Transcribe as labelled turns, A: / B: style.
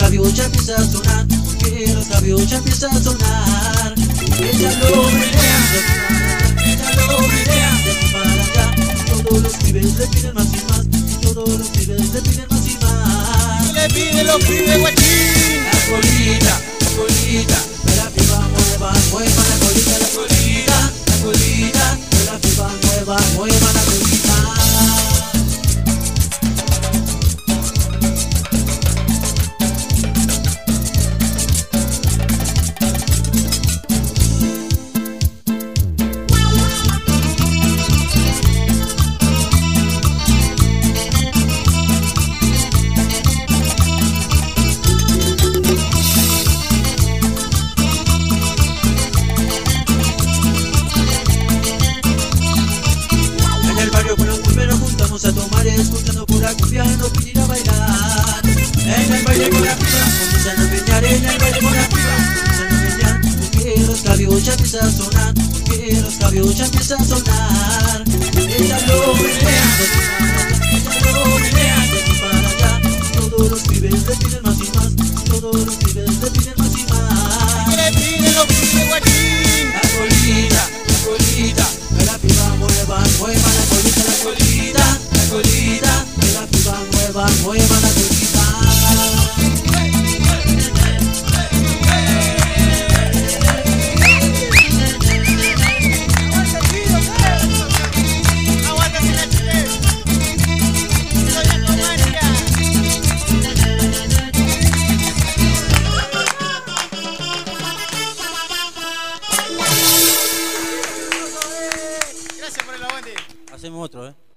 A: escabio ya empieza a sonar, porque el escabio ya empieza a sonar. Ella lo menea de aquí para allá, ella lo menea de aquí para allá. Todos los pibes le piden más y más, y todos los pibes le piden más y más.
B: Y le piden los pibes guachín.
A: La colita, de la piba mueva, mueva la colita, la colita, de la piba mueva, mueva la colita. A tomar escuchando pura cumbia, no quiero ir a bailar. En el baile con la piba, comienzan a menear. En el baile con la piba, comienzan a menear. Porque los cabios ya empiezan a sonar, porque los cabios ya empiezan a sonar. Ella lo menea de aquí para allá, ella lo menea de aquí para allá. Todos los pibes le piden más y más, todos los pibes le piden más y más.
B: Y le piden los pibes guachín.
A: La colita, que la piba mueva, mueva la colita, la colita. Que la piba mueva, mueva la colita.
B: Aguanta que la chile. Soy la comarca. Gracias por el aguante.
C: Hacemos otro,